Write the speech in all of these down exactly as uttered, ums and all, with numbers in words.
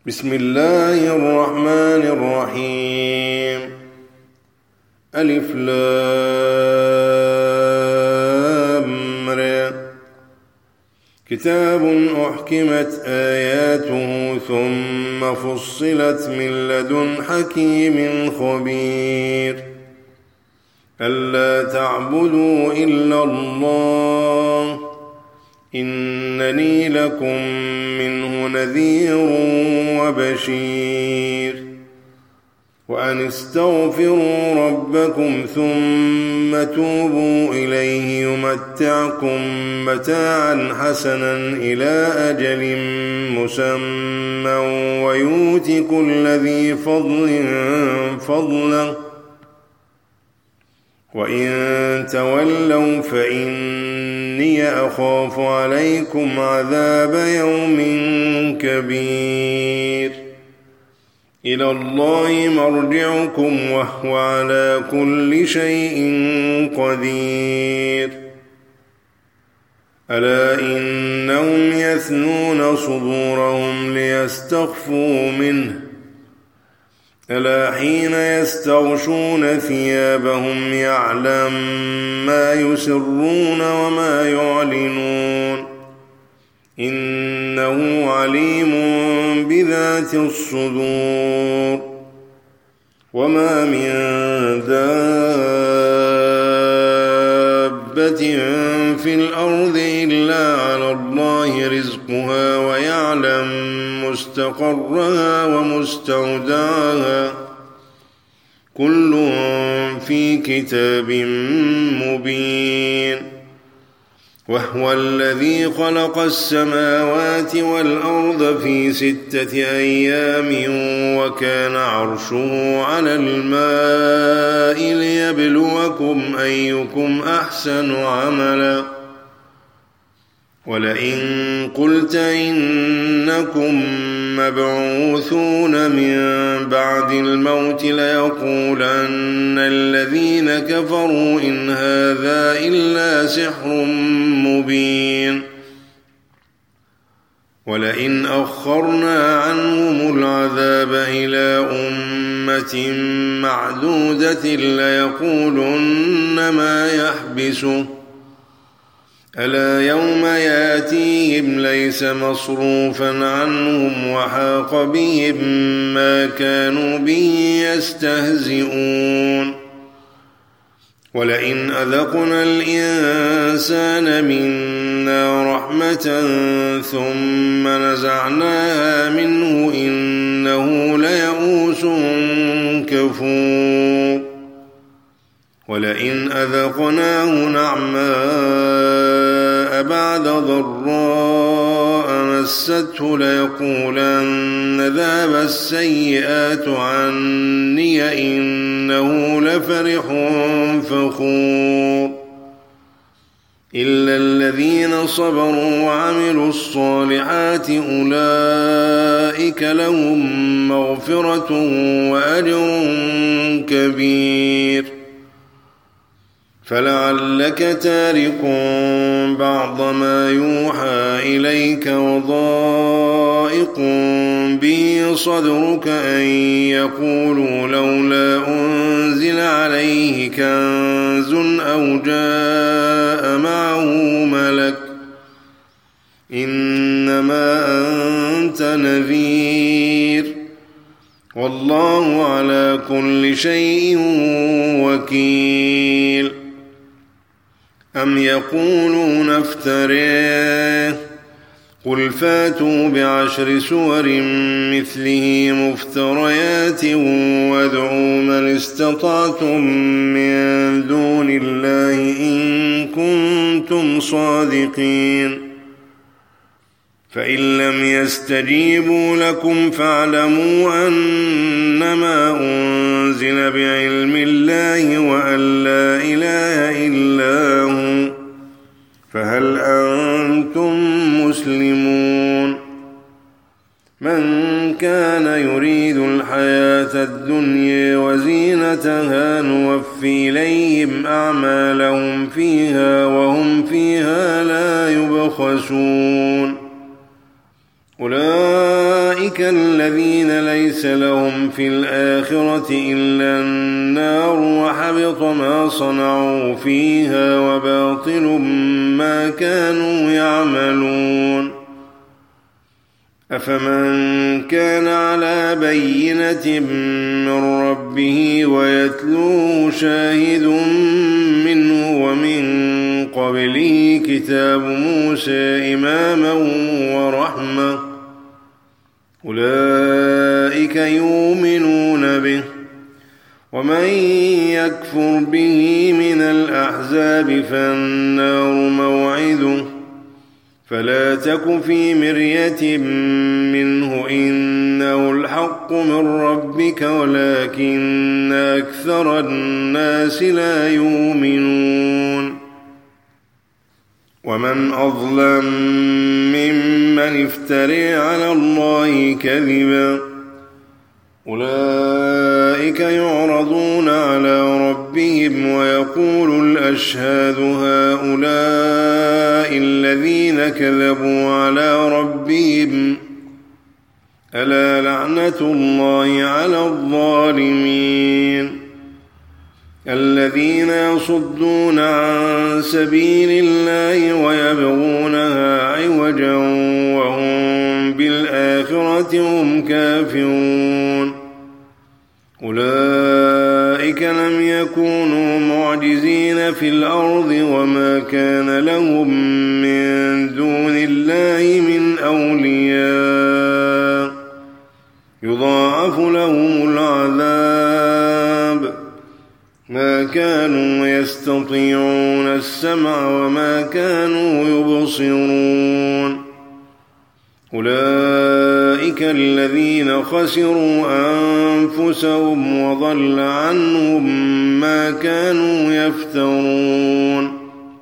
بسم الله الرحمن الرحيم. ألف لام ر. كتاب أحكمت آياته ثم فصلت من لدن حكيم خبير. ألا تعبدوا إلا الله إنني لكم منه نذير وبشير. وأن استغفروا ربكم ثم توبوا إليه يمتعكم متاعا حسنا إلى أجل مسمى ويؤت كل ذي فضل فضله وإن تولوا فإني أخاف عليكم عذاب يوم كبير. إلى الله مرجعكم وهو على كل شيء قدير. ألا إنهم يثنون صدورهم ليستخفوا منه ألا حين يستغشون ثيابهم يعلم ما يسرون وما يعلنون إنه عليم بذات الصدور. وما من دابة في الأرض إلا على الله رزقها ويعلم مستقرها ومستودعها كل في كتاب مبين. وهو الذي خلق السماوات والأرض في ستة أيام وكان عرشه على الماء ليبلوكم أيكم أحسن عملا. ولئن قلت إنكم مبعوثون من بعد الموت ليقولن الذين كفروا إن هذا إلا سحر مبين. ولئن أخرنا عنهم العذاب إلى أمة معدودة ليقولن ما يحبسه ألا يوم يأتيهم ليس مصروفا عنهم وحاق بهم ما كانوا به يستهزئون. ولئن أذقنا الإنسان منا رحمة ثم نزعناها منه إنه ليئوس كفور. ولئن أذقناه نعماء بعد ضراء مسته ليقولن ذهب السيئات عني إنه لفرح فخور. إلا الذين صبروا وعملوا الصالحات أولئك لهم مغفرة وأجر كبير. فلعلك تارك بعض ما يوحى إليك وضائق به صدرك أن يقولوا لولا أنزل عليه كنز أو جاء معه ملك إنما أنت نذير والله على كل شيء وكيل. أم يقولون افتريه قل فاتوا بعشر سور مثله مفتريات وادعوا من استطعتم من دون الله إن كنتم صادقين. فإن لم يستجيبوا لكم فاعلموا أنما أنزل بعلم الله وأن لا إله إلا هو فهل أنتم مسلمون. من كان يريد الحياة الدنيا وزينتها نوفي إليهم أعمالهم فيها وهم فيها لا يبخسون. أولئك أولئك الذين ليس لهم في الآخرة إلا النار وحبط ما صنعوا فيها وباطل ما كانوا يعملون أفمن كان على بينة من ربه ويتلوه شاهد منه ومن قبله كتاب موسى إماما ورحمة أولئك يؤمنون به ومن يكفر به من الأحزاب فالنار موعده فلا تك في مرية منه إنه الحق من ربك ولكن أكثر الناس لا يؤمنون ومن أظلم ممن افترى على الله كذبا أولئك يعرضون على ربهم ويقول الأشهاد هؤلاء الذين كذبوا على ربهم ألا لعنة الله على الظالمين الذين يصدون عن سبيل الله ويبغونها عوجا وهم بالآخرة هم كافرون أولئك لم يكونوا معجزين في الأرض وما كان لهم من دون الله من أولياء يضاعف لهم العذاب ما كانوا يستطيعون السمع وما كانوا يبصرون أولئك الذين خسروا أنفسهم وضل عنهم ما كانوا يفترون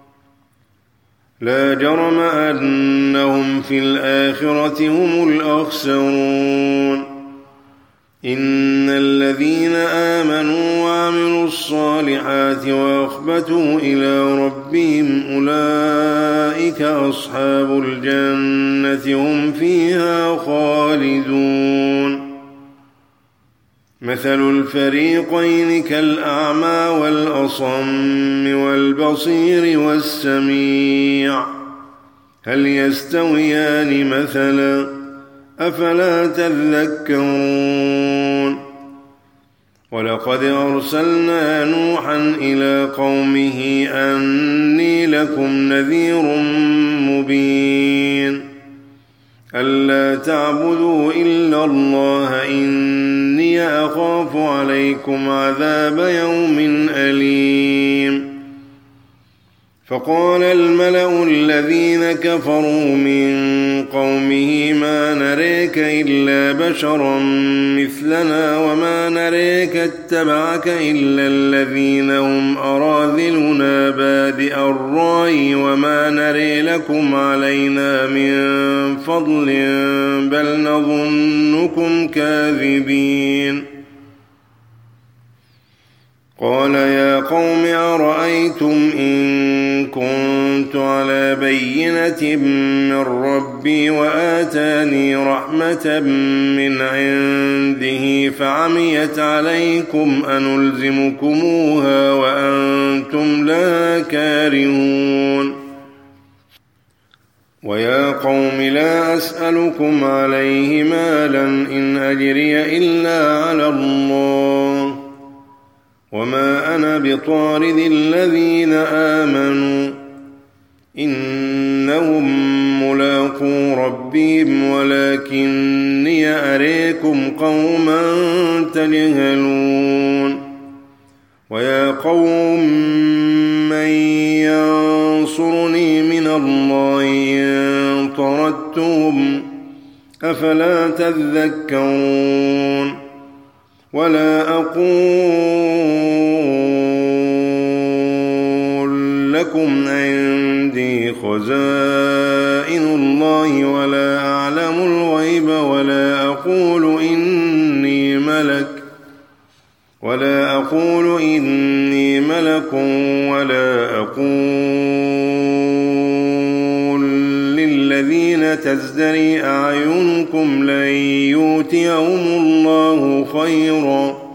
لا جرم أنهم في الآخرة هم الأخسرون إن الذين آمنوا وعملوا الصالحات وأخبتوا إلى ربهم أولئك أصحاب الجنة هم فيها خالدون مثل الفريقين كالأعمى والأصم والبصير والسميع هل يستويان مثلا أفلا تذكرون ولقد أرسلنا نوحا إلى قومه أني لكم نذير مبين ألا تعبدوا إلا الله إني أخاف عليكم عذاب يوم أليم فقال الملأ الذين كفروا من قومه ما نريك إلا بشرا مثلنا وما نريك اتبعك إلا الذين هم أراذلنا بادئ الرأي وما نري لكم علينا من فضل بل نظنكم كاذبين قال يا قوم أرأيتم إن كنت على بينة من ربي وآتاني رحمة من عنده فعميت عليكم أنلزمكموها وأنتم لا كارهون ويا قوم لا أسألكم عليه مالا إن أجري إلا على الله وما أنا بطارد الذين آمنوا إنهم ملاقو ربهم ولكني أريكم قوما تجهلون ويا قوم من ينصرني من الله إن طردتهم أفلا تذكرون ولا أقول لكم عندي خزائن الله ولا أعلم الغيب ولا أقول إني ملك ولا أقول إني ملك ولا أقول للذين حين تزدري أعينكم لن يؤتيهم الله خيرا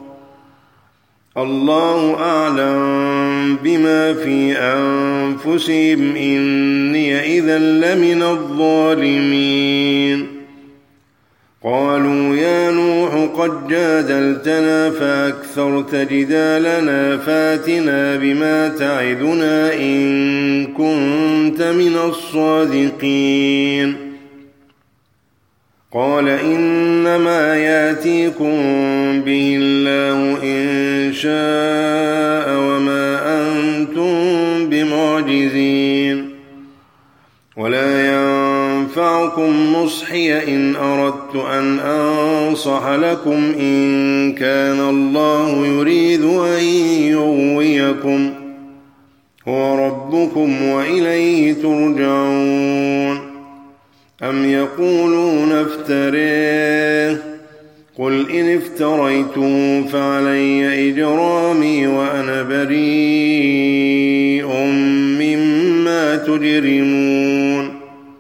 الله أعلم بما في أنفسهم إني إذا لمن الظالمين قالوا يا نوح قد جادلتنا فأكثرت جدالنا فاتنا بما تعدنا إن كنت من الصادقين قال إنما يأتيكم به الله إن شاء وما أنتم بمعجزين ولا ينفعكم نصحي إن أردت أن أنصح لكم إن كان الله يريد أن يغويكم هو ربكم وإليه ترجعون أم يقولون افتريه قل إن افتريته فعلي إجرامي وأنا بريء مما تجرمون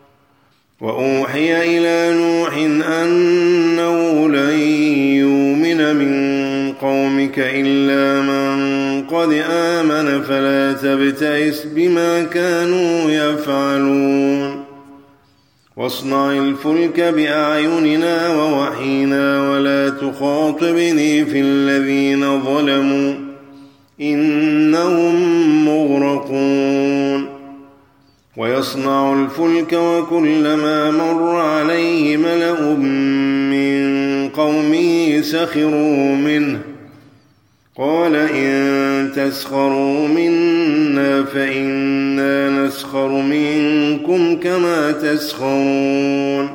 وأوحي إلى نوح أنه لن يؤمن من قومك إلا من قد آمن فلا تبتئس بما كانوا يفعلون واصنع الفلك بأعيننا ووحينا ولا تخاطبني في الذين ظلموا إنهم مغرقون ويصنع الفلك وكلما مر عليه ملأ من قومه سخروا منه قال إن تسخروا منا فإنا نسخر منكم كما تسخرون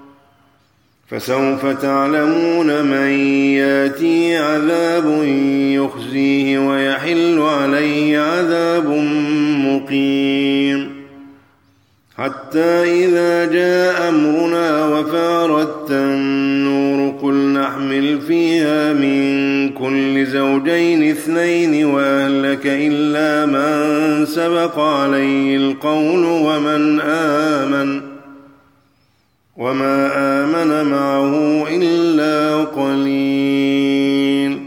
فسوف تعلمون من ياتي عذاب يخزيه ويحل عليه عذاب مقيم حتى إذا جاء أمرنا وفارت النور قل نحمل فيها من كل زوجين اثنين وأهلك إلا من سبق عليه القول ومن آمن وما آمن معه إلا قليل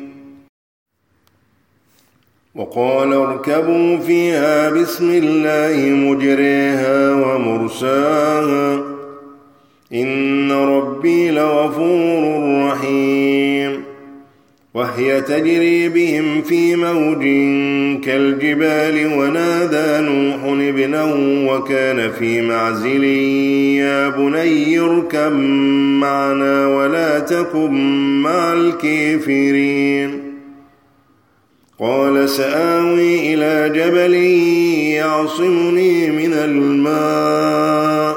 وقال اركبوا فيها بسم الله مجريها ومرساها إن ربي لغفور رحيم وهي تجري بهم في موج كالجبال ونادى نوح ابنه وكان في معزل يا بني اركب معنا ولا تكن مع الكافرين قال سآوي إلى جبل يعصمني من الماء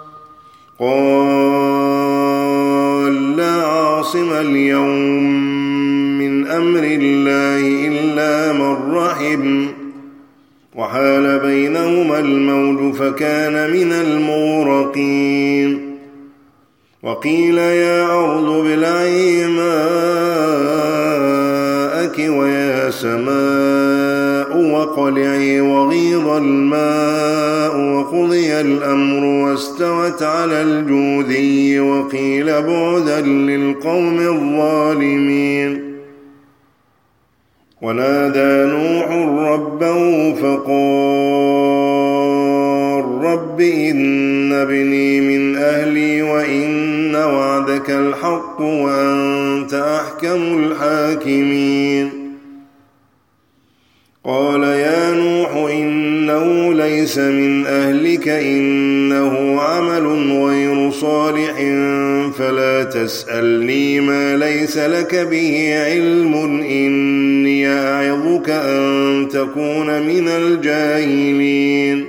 قال لا عاصم اليوم من أمر الله إلا من رحم وحال بينهما الموج فكان من المغرقين وقيل يا أرض ابلعي ماءك ويا سماء وقلعي وغيض الماء وقضي الأمر واستوت على الجودي وقيل بعدا للقوم الظالمين ونادى نوح ربه فقال رب إن ابني من أهلي وإن وعدك الحق وأنت أحكم الحاكمين قال يا نوح إنه ليس من أهلك إنه عمل غير صالح فلا تسألني ما ليس لك به علم إني أعظك أن تكون من الجاهلين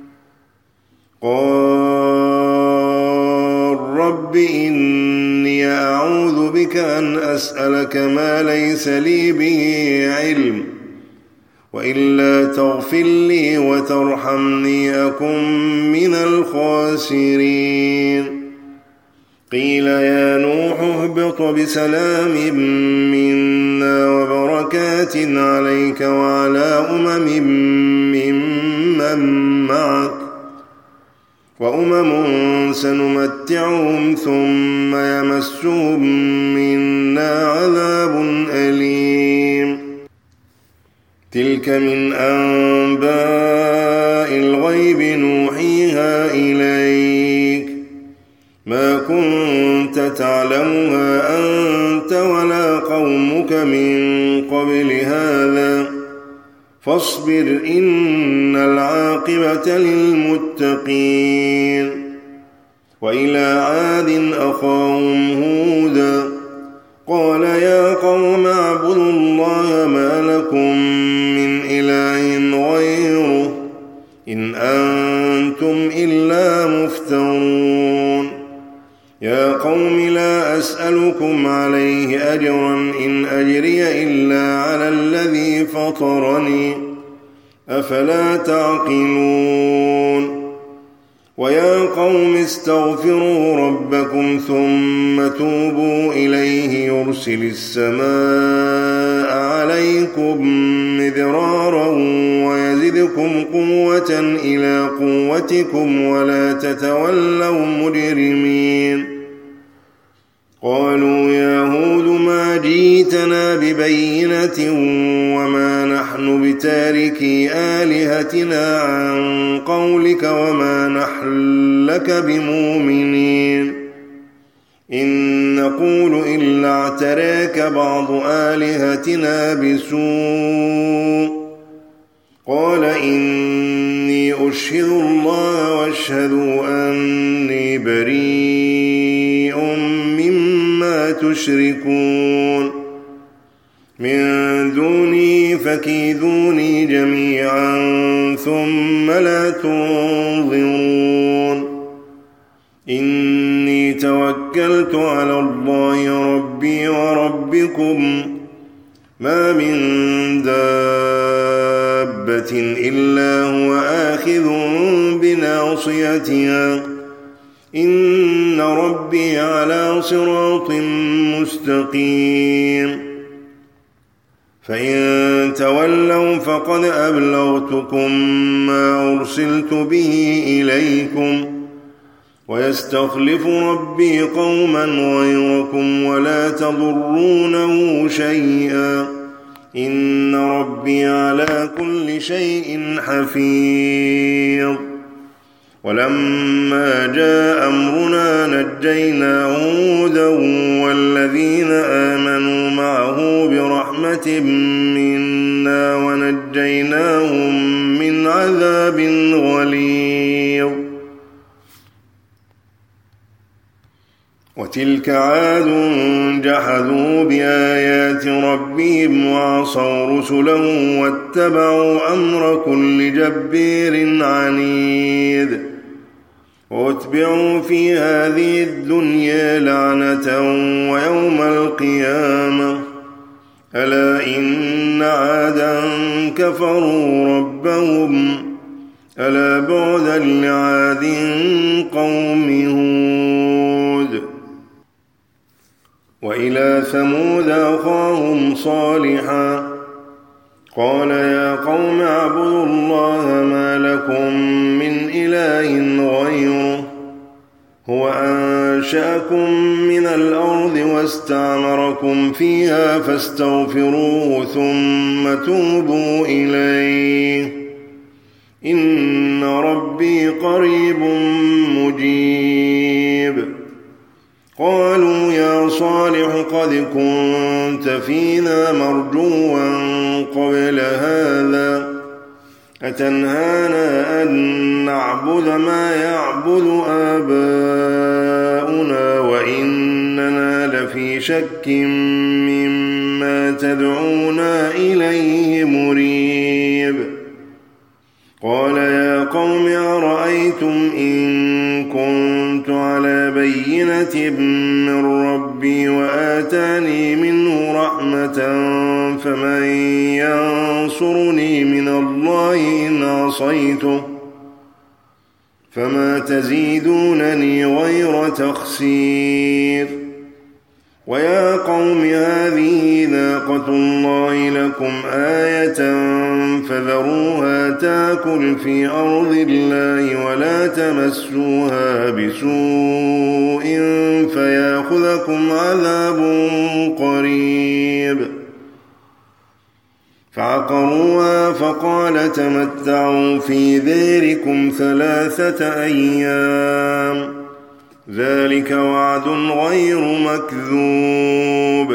قال رب إني أعوذ بك أن أسألك ما ليس لي به علم وإلا تغفر لي وترحمني أكن من الخاسرين قيل يا نوح اهبط بسلام منا وبركات عليك وعلى أمم ممن معك وأمم سنمتعهم ثم يمسهم منا عذاب أليم تلك من أنباء الغيب نوحيها إليك ما كنت تعلمها أنت ولا قومك من قبل هذا فاصبر إن العاقبة للمتقين وإلى عاد أخاهم هودا قال يا قوم اعبدوا الله ما لكم من إله غيره إن أنتم إلا مفترون يا قوم لا أسألكم عليه أجرا إن أجري إلا على الذي فطرني أفلا تعقلون ويا قوم استغفروا ربكم ثم توبوا إليه يرسل السماء عليكم مدرارا ويزدكم قوة إلى قوتكم ولا تتولوا مجرمين قالوا يا هود ما جئتنا ببينة وما نحن بتاركي آلهتنا عن قولك وما نحن لك بمؤمنين إن نقول إلا اعتراك بعض آلهتنا بسوء قال إني أشهد الله واشهدوا أني بريء مما تشركون من دوني فكيدوني جميعا ثم لا تنظرون إني توكلت على الله ربي وربكم ما من دابة إلا هو آخذ بناصيتها إن ربي على صراط مستقيم فإن تولوا فقد أبلغتكم ما أرسلت به إليكم ويستخلف ربي قوما غيركم ولا تضرونه شيئا إن ربي على كل شيء حفيظ ولما جاء أمرنا نجينا هودا والذين آمنوا معه برحمة منا ونجيناهم من عذاب غليظ وتلك عاد جحدوا بآيات ربهم وعصوا رسله واتبعوا أمر كل جبار عنيد واتبعوا في هذه الدنيا لعنة ويوم القيامة ألا إن عادا كفروا ربهم ألا بعدا لعاد قوم هود وإلى ثمود أخاهم صالحا قال يا قوم اعبدوا الله ما لكم من إله غيره هو أنشأكم من الأرض واستعمركم فيها فاستغفروه ثم توبوا إليه إن ربي قريب مجيب قالوا يا صالح قد كنت فينا مرجوا قبل هذا أتنهانا أن نعبد ما يعبد آباؤنا وإننا لفي شك مما تدعونا إليه مريب قال يا قوم أرأيتم إن كنت على بينة من ربي وآتاني منه رحمة فمن ينصرني من الله إن عصيته فما تزيدونني غير تخسير ويا قوم هذه ناقة الله لكم آية فذروها تاكل في أرض الله ولا تمسوها بسوء فيأخذكم عذاب قريب. فعقروها فقال تمتعوا في ديركم ثلاثة أيام ذلك وعد غير مكذوب.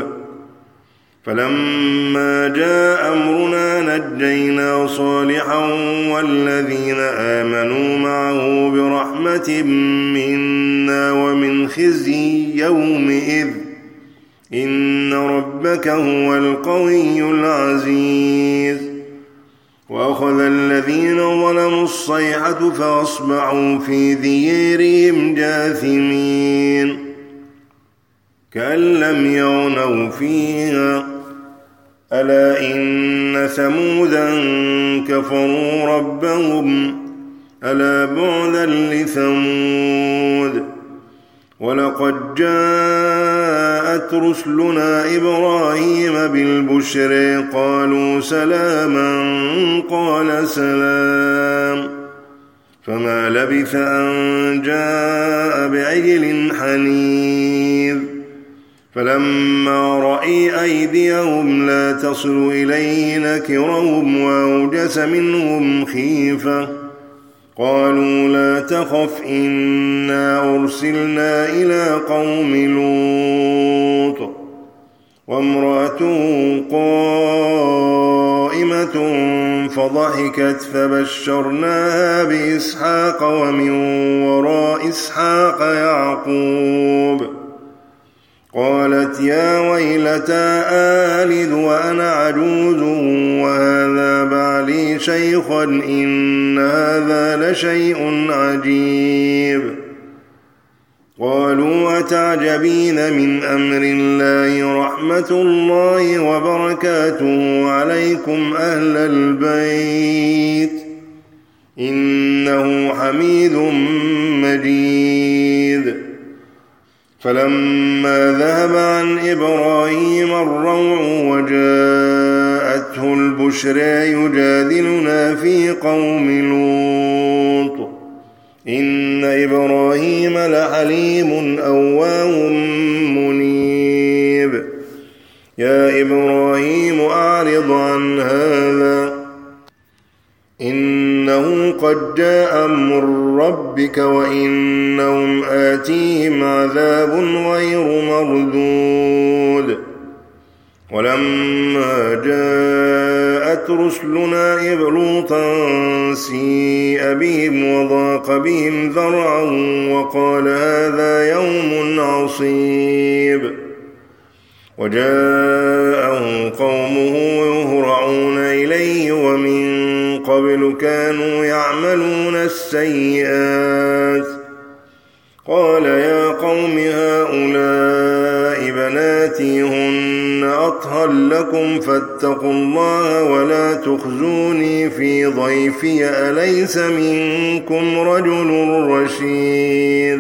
فلما جاء أمرنا نجينا صالحا والذين آمنوا معه برحمة منا ومن خزي يومئذ إن ربك هو القوي العزيز. وأخذ الذين ظلموا الصيحة فأصبحوا في ديارهم جاثمين كأن لم يغنوا فيها ألا إن ثمودا كفروا ربهم ألا بعدا لثمود. ولقد جاءت رسلنا إبراهيم بالبشر قالوا سلاما قال سلام فما لبث أن جاء بعجل حنيذ. فلما رأي أيديهم لا تصل إليه نكرهم وأوجس منهم خيفة قالوا لا تخف إنا أرسلنا إلى قوم لوط وامرأته قائمة فضحكت فبشرناها بإسحاق ومن وراء إسحاق يعقوب قالت يا ويلتى آلد وأنا عجوز وهذا بعلي شيخا إن هذا لشيء عجيب. قالوا أتعجبين من أمر الله رحمة الله وبركاته عليكم أهل البيت إنه حميد مجيد. فلما ذهب عن إبراهيم الروع وجاءته البشرى يجادلنا في قوم لوط إن إبراهيم لحليم أواه منيب. يا إبراهيم أعرض عن هذا إنه قد جاء أمر ربك وإنهم آتيهم عذاب غير مردود. ولما جاءت رسلنا لوطا سيء بهم وضاق بهم ذرعا وقال هذا يوم عصيب. وجاءه قومه يهرعون إليه ومن قبل كانوا يعملون السيئات قال يا قوم هؤلاء بناتي هن أطهر لكم فاتقوا الله ولا تخزوني في ضيفي أليس منكم رجل رشيد.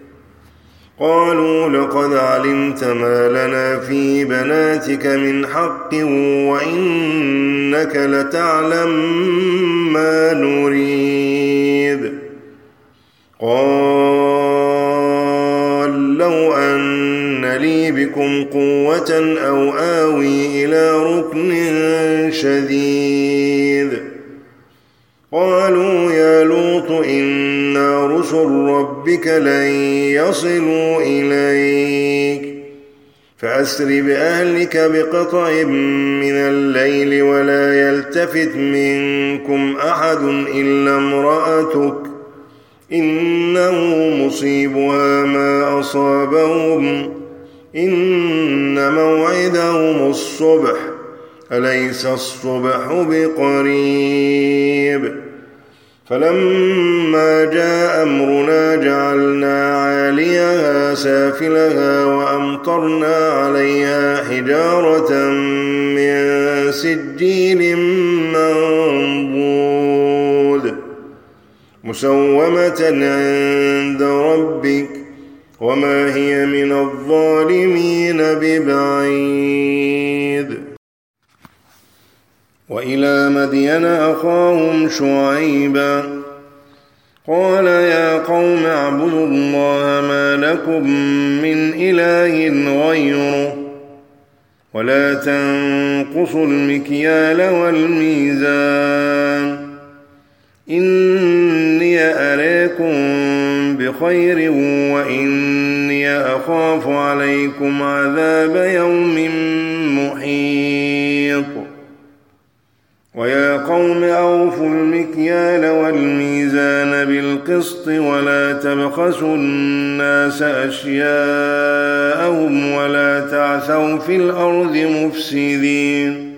قالوا لقد علمت ما لنا في بناتك من حق وإنك لتعلم ما نريد. قال لو أن لي بكم قوة أو آوي إلى ركن شديد. قالوا يا لوط إنا رسل ربك لن يصلوا إليك فأسر بأهلك بقطع من الليل ولا يلتفت منكم أحد إلا امرأتك إنه مصيبها ما أصابهم إن موعدهم الصبح أليس الصبح بقريب. فلما جاء أمرنا جعلنا عاليها سافلها وأمطرنا عليها حجارة من سجيل منضود مسومة عند ربك وما هي من الظالمين ببعيد. وإلى مدين أخاهم شعيبا قال يا قوم اعبدوا الله ما لكم من إله غيره ولا تنقصوا المكيال والميزان إني أراكم بخير وإني أخاف عليكم عذاب يوم محيط ويا قوم أوفوا المكيال والميزان بالقسط ولا تبخسوا الناس أشياءهم ولا تعثوا في الأرض مفسدين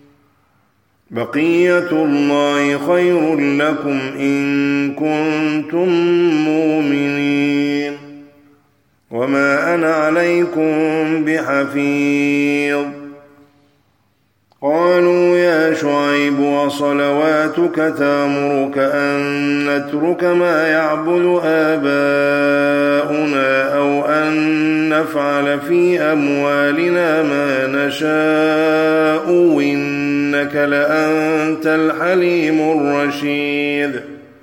بقية الله خير لكم إن كنتم مؤمنين وما أنا عليكم بحفيظ قالوا يا شعيب وصلواتك تأمرك أن نترك ما يعبد آباؤنا أو أن نفعل في أموالنا ما نشاء إنك لأنت الحليم الرشيد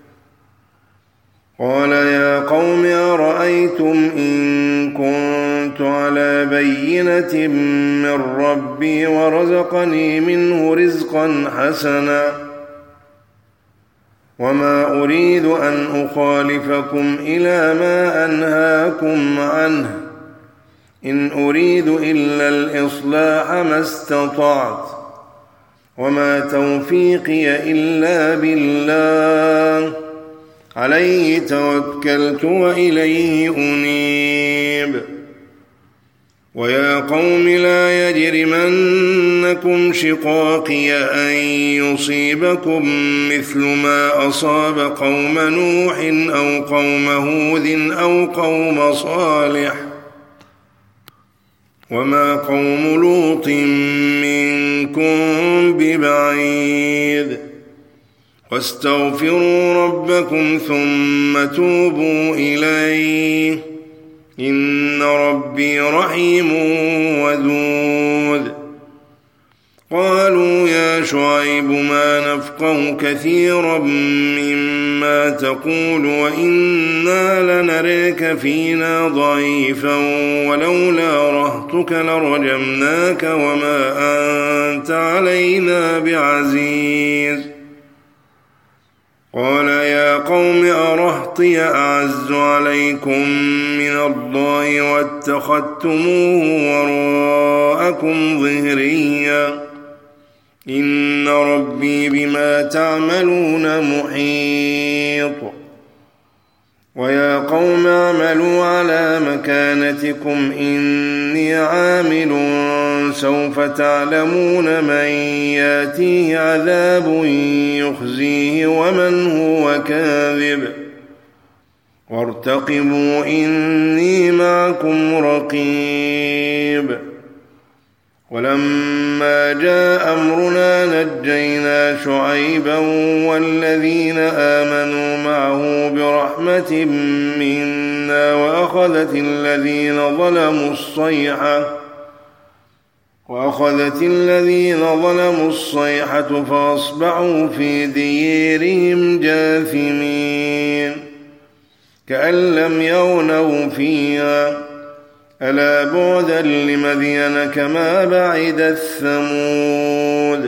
قال يا قوم أرأيتم إن كنت على بينة من ربي ورزقني منه رزقا حسنا وما أريد أن أخالفكم إلى ما أنهاكم عنه إن أريد إلا الإصلاح ما استطعت وما توفيقي إلا بالله عليه توكلت وإليه أنيب ويا قوم لا يجرمنكم شقاقي أن يصيبكم مثل ما أصاب قوم نوح أو قوم هود أو قوم صالح وما قوم لوط منكم ببعيد واستغفروا ربكم ثم توبوا إليه إن ربي رحيم ودود قالوا يا شعيب ما نفقه كثيرا مما تقول وإنا لنراك فينا ضعيفا ولولا رهتك لرجمناك وما أنت علينا بعزيز قال يا قوم أرهطي أعز عليكم من الله واتخذتموه وراءكم ظهريا إن ربي بما تعملون محيط ويا قوم اعملوا على مكانتكم إني عامل سوف تعلمون من ياتيه عذاب يخزيه ومن هو كاذب وارتقبوا إني معكم رقيب ولما جاء أمرنا نجينا شعيبا والذين آمنوا معه برحمة منا وأخذت الذين ظلموا الصيحة وأخذت الذين ظلموا الصيحة فأصبحوا في ديارهم جاثمين كأن لم يغنوا فيها ألا بعدا لمدين كما بعدت ثمود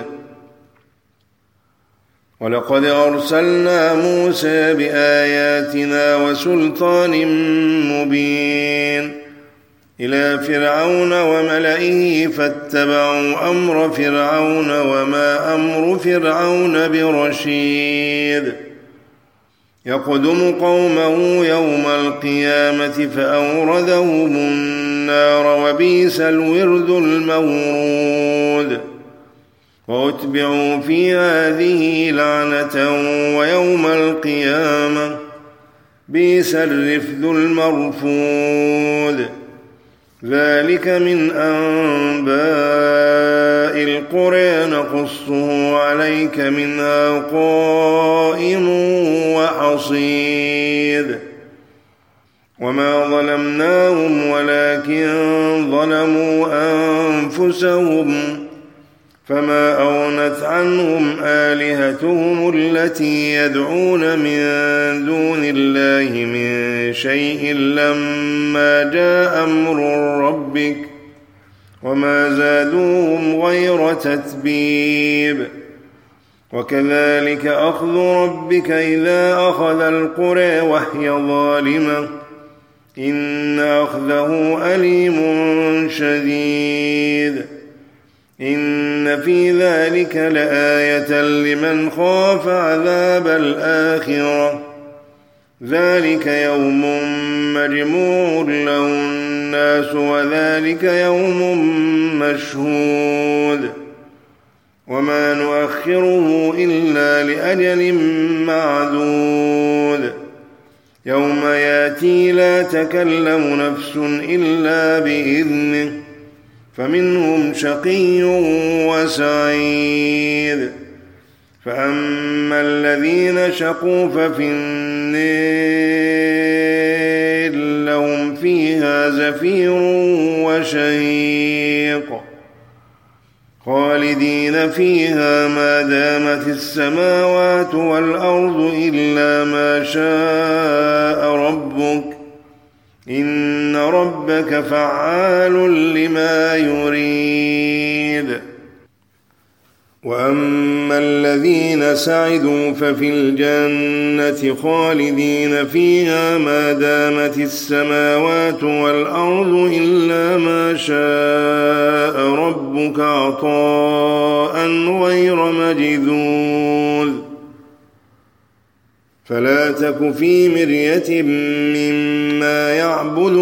ولقد أرسلنا موسى بآياتنا وسلطان مبين إلى فرعون وملئه فاتبعوا أمر فرعون وما أمر فرعون برشيد يقدم قومه يوم القيامة فأوردهم النار وبئس الورد المورود وأتبعوا في هذه لعنة ويوم القيامة بئس الرفد المرفود ذلك من أنباء القرى نقصه عليك منها قائم وحصيد وما ظلمناهم ولكن ظلموا أنفسهم فما أغنت عنهم آلهتهم التي يدعون من دون الله من شيء لما جاء أمر ربك وما زادوهم غير تتبيب. وكذلك أخذ ربك إذا أخذ القرى وهي ظالمة إن أخذه أليم شديد. إن في ذلك لآية لمن خاف عذاب الآخرة ذلك يوم مجموع له الناس وذلك يوم مشهود وما نؤخره إلا لأجل معدود يوم ياتي لا تكلم نفس إلا بإذنه فمنهم شقي وسعيد. فأما الذين شقوا ففي النار لهم فيها زفير وشهيق خالدين فيها ما دامت السماوات والأرض إلا ما شاء ربك إن ربك فعال لما يريد. وأما الذين سعدوا ففي الجنة خالدين فيها ما دامت السماوات والأرض إلا ما شاء ربك عطاء غير مجذوذ. فلا تك في مرية مما يعبد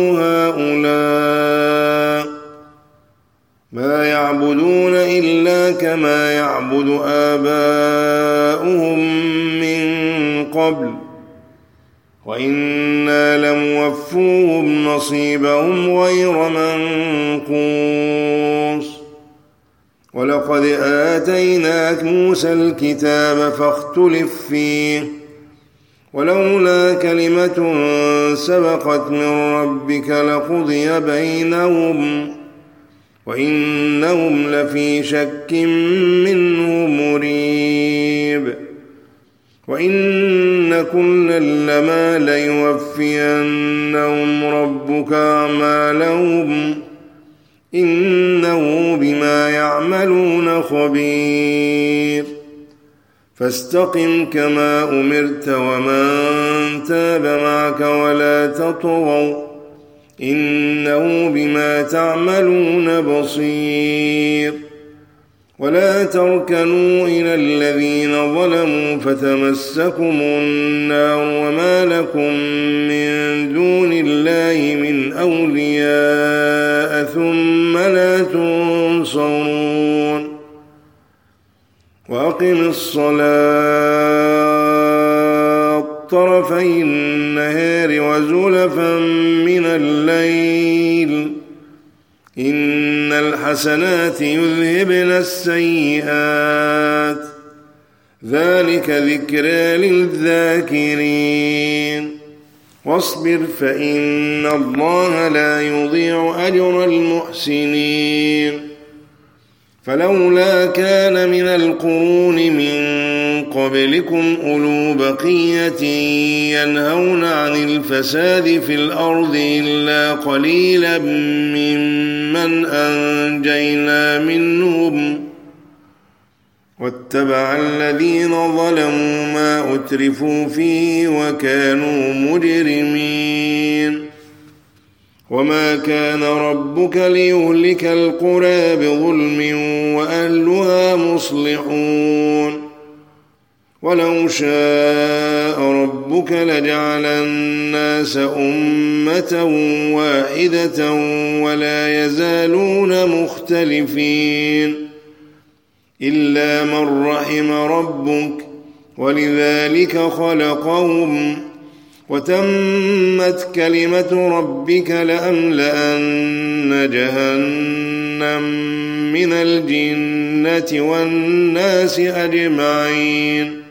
هؤلاء ما يعبدون إلا كما يعبد آباؤهم من قبل وإنا لموفوهم نصيبهم غير منقوص. ولقد آتيناك موسى الكتاب فاختلف فيه ولولا كلمة سبقت من ربك لقضي بينهم وإنهم لفي شك منه مريب. وإن كلا لما ليوفينهم ربك أعمالهم إنه بما يعملون خبير. فاستقم كما أمرت ومن تاب معك ولا تطغوا إنه بما تعملون بصير. ولا تركنوا إلى الذين ظلموا فتمسكم النار وما لكم من دون الله من أولياء ثم لا تنصرون. وأقم الصلاة طرفي النهار وزلفا من الليل إن الحسنات يذهبن السيئات ذلك ذكرى للذاكرين. واصبر فإن الله لا يضيع أجر المحسنين. فلولا كان من القرون من قبلكم أولو بقية ينهون عن الفساد في الأرض إلا قليلا ممن أنجينا منهم واتبع الذين ظلموا ما أترفوا فيه وكانوا مجرمين. وما كان ربك ليهلك القرى بظلم وأهلها مصلحون. ولو شاء ربك لجعل الناس أمة واحدة ولا يزالون مختلفين إلا من رحم ربك ولذلك خلقهم وتمت كلمة ربك لأملأن جهنم من الجنة والناس أجمعين.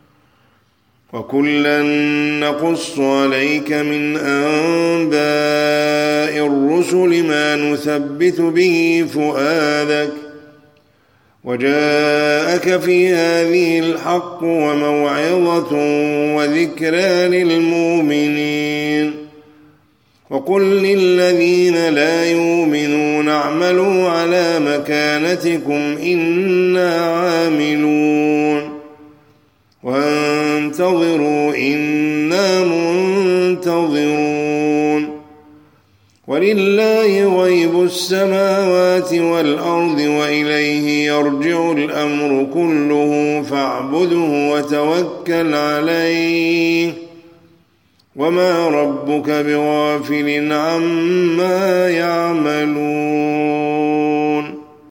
وكلا نقص عليك من أنباء الرسل ما نثبت به فؤادك وجاءك في هذه الحق وموعظة وذكرى للمؤمنين وقل للذين لا يؤمنون اعملوا على مكانتكم إنا عاملون وانتظروا إنا منتظرون ولله غيب السماوات والأرض وإليه يرجع الأمر كله فاعبده وتوكل عليه وما ربك بغافل عما يعملون.